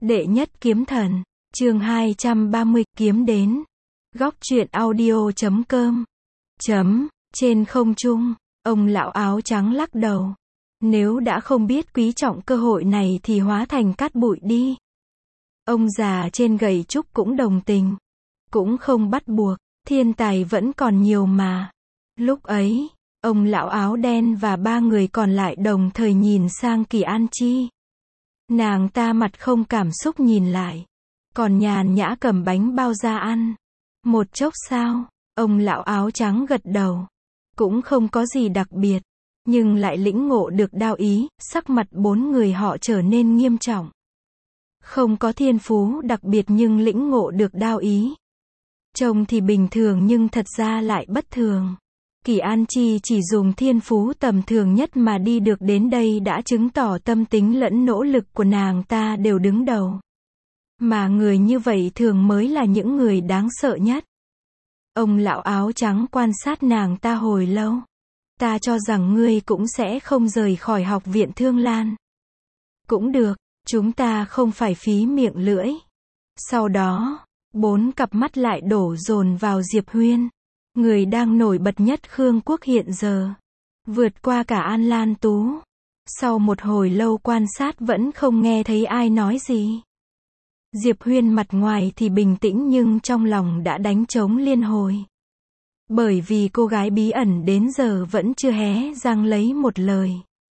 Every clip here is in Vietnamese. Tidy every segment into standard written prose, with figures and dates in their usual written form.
Đệ nhất kiếm thần, chương 230, kiếm đến. Góc truyện audio.com. Trên không trung, ông lão áo trắng lắc đầu. Nếu đã không biết quý trọng cơ hội này thì hóa thành cát bụi đi. Ông già trên gậy trúc cũng đồng tình. Cũng không bắt buộc, thiên tài vẫn còn nhiều mà. Lúc ấy, ông lão áo đen và ba người còn lại đồng thời nhìn sang Kỳ An Chi. Nàng ta mặt không cảm xúc nhìn lại, còn nhàn nhã cầm bánh bao ra ăn. Một chốc sau, ông lão áo trắng gật đầu. Cũng không có gì đặc biệt, nhưng lại lĩnh ngộ được đao ý, sắc mặt bốn người họ trở nên nghiêm trọng. Không có thiên phú đặc biệt nhưng lĩnh ngộ được đao ý. Trông thì bình thường nhưng thật ra lại bất thường. Kỳ An Chi chỉ dùng thiên phú tầm thường nhất mà đi được đến đây đã chứng tỏ tâm tính lẫn nỗ lực của nàng ta đều đứng đầu. Mà người như vậy thường mới là những người đáng sợ nhất. Ông lão áo trắng quan sát nàng ta hồi lâu. Ta cho rằng ngươi cũng sẽ không rời khỏi học viện Thương Lan. Cũng được, chúng ta không phải phí miệng lưỡi. Sau đó, bốn cặp mắt lại đổ dồn vào Diệp Huyên. Người đang nổi bật nhất Khương Quốc hiện giờ. Vượt qua cả An Lan Tú. Sau một hồi lâu quan sát vẫn không nghe thấy ai nói gì. Diệp Huyên mặt ngoài thì bình tĩnh nhưng trong lòng đã đánh trống liên hồi. Bởi vì cô gái bí ẩn đến giờ vẫn chưa hé răng lấy một lời.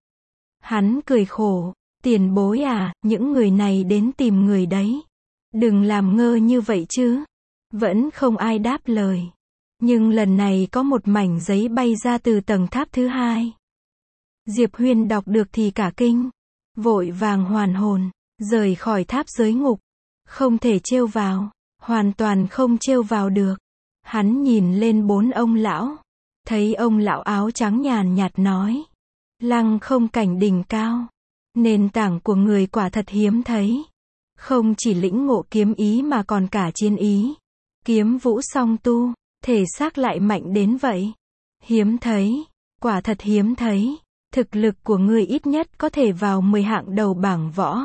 Hắn cười khổ, tiền bối à, những người này đến tìm người đấy. Đừng làm ngơ như vậy chứ. Vẫn không ai đáp lời. Nhưng lần này có một mảnh giấy bay ra từ tầng tháp thứ hai. Diệp Huyên đọc được thì cả kinh. Vội vàng hoàn hồn, rời khỏi tháp giới ngục. Không thể trêu vào, hoàn toàn không trêu vào được. Hắn nhìn lên bốn ông lão. Thấy ông lão áo trắng nhàn nhạt nói. Lăng không cảnh đỉnh cao. Nền tảng của người quả thật hiếm thấy. Không chỉ lĩnh ngộ kiếm ý mà còn cả chiến ý. Kiếm vũ song tu. Thể xác lại mạnh đến vậy. Hiếm thấy, quả thật hiếm thấy. Thực lực của ngươi ít nhất có thể vào 10 hạng đầu bảng võ.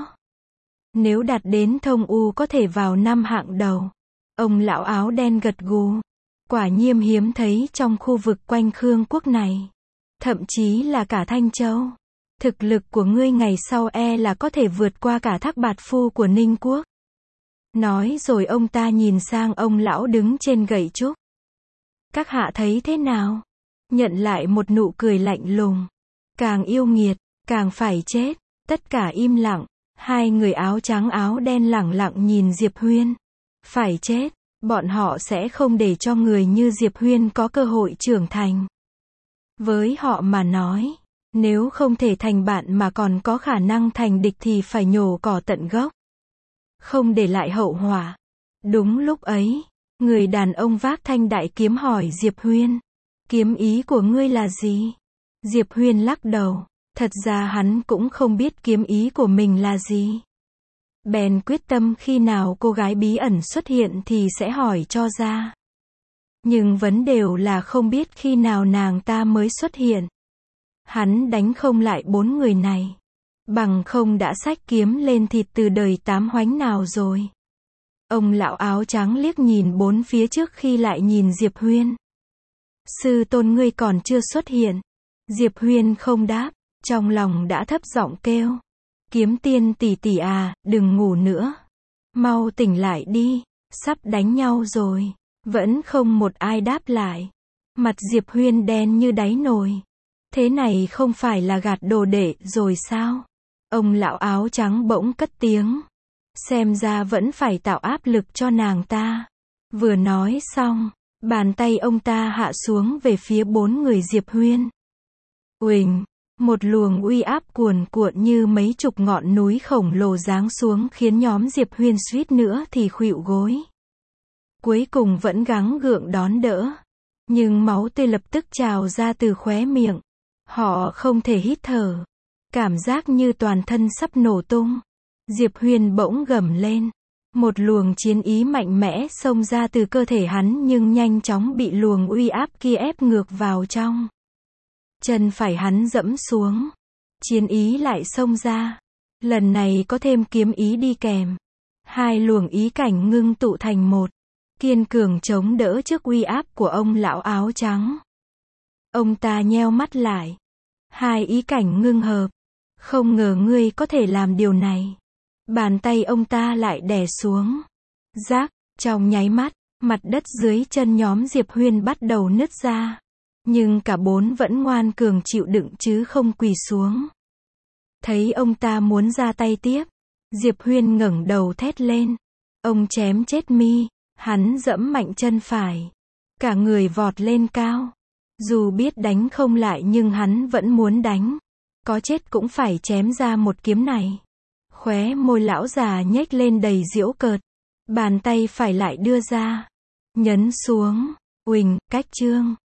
Nếu đạt đến thông u có thể vào 5 hạng đầu. Ông lão áo đen gật gù. Quả nhiên hiếm thấy trong khu vực quanh Khương Quốc này. Thậm chí là cả Thanh Châu. Thực lực của ngươi ngày sau là có thể vượt qua cả Thác Bạt Phu của Ninh Quốc. Nói rồi ông ta nhìn sang ông lão đứng trên gậy trúc. Các hạ thấy thế nào? Nhận lại một nụ cười lạnh lùng. Càng yêu nghiệt, càng phải chết. Tất cả im lặng. Hai người áo trắng áo đen lẳng lặng nhìn Diệp Huyên. Phải chết, bọn họ sẽ không để cho người như Diệp Huyên có cơ hội trưởng thành. Với họ mà nói, nếu không thể thành bạn mà còn có khả năng thành địch thì phải nhổ cỏ tận gốc. Không để lại hậu họa. Đúng lúc ấy, người đàn ông vác thanh đại kiếm hỏi Diệp Huyên. Kiếm ý của ngươi là gì? Diệp Huyên lắc đầu. Thật ra hắn cũng không biết kiếm ý của mình là gì. Bèn quyết tâm khi nào cô gái bí ẩn xuất hiện thì sẽ hỏi cho ra. Nhưng vấn đề là không biết khi nào nàng ta mới xuất hiện. Hắn đánh không lại bốn người này. Bằng không đã xách kiếm lên thịt từ đời tám hoánh nào rồi. Ông lão áo trắng liếc nhìn bốn phía trước khi lại nhìn Diệp Huyên. Sư tôn ngươi còn chưa xuất hiện. Diệp Huyên không đáp. Trong lòng đã thấp giọng kêu. Kiếm tiên tỷ tỷ à, đừng ngủ nữa. Mau tỉnh lại đi, sắp đánh nhau rồi. Vẫn không một ai đáp lại. Mặt Diệp Huyên đen như đáy nồi. Thế này không phải là gạt đồ đệ rồi sao? Ông lão áo trắng bỗng cất tiếng. Xem ra vẫn phải tạo áp lực cho nàng ta. Vừa nói xong, bàn tay ông ta hạ xuống về phía bốn người Diệp Huyên. Uỳnh. Một luồng uy áp cuồn cuộn như mấy chục ngọn núi khổng lồ giáng xuống khiến nhóm Diệp Huyên suýt nữa thì khuỵu gối. Cuối cùng vẫn gắng gượng đón đỡ. Nhưng máu tươi lập tức trào ra từ khóe miệng. Họ không thể hít thở. Cảm giác như toàn thân sắp nổ tung. Diệp Huyên bỗng gầm lên. Một luồng chiến ý mạnh mẽ xông ra từ cơ thể hắn nhưng nhanh chóng bị luồng uy áp kia ép ngược vào trong. Chân phải hắn dẫm xuống. Chiến ý lại xông ra. Lần này có thêm kiếm ý đi kèm. Hai luồng ý cảnh ngưng tụ thành một, kiên cường chống đỡ trước uy áp của ông lão áo trắng. Ông ta nheo mắt lại. Hai ý cảnh ngưng hợp. Không ngờ ngươi có thể làm điều này. Bàn tay ông ta lại đè xuống. Rác, trong nháy mắt, mặt đất dưới chân nhóm Diệp Huyên bắt đầu nứt ra. Nhưng cả bốn vẫn ngoan cường chịu đựng chứ không quỳ xuống. Thấy ông ta muốn ra tay tiếp, Diệp Huyên ngẩng đầu thét lên. Ông chém chết mi, hắn giẫm mạnh chân phải. Cả người vọt lên cao. Dù biết đánh không lại nhưng hắn vẫn muốn đánh. Có chết cũng phải chém ra một kiếm này. Khóe môi lão già nhếch lên đầy giễu cợt. Bàn tay phải lại đưa ra. Nhấn xuống. Uỳnh, cách chương.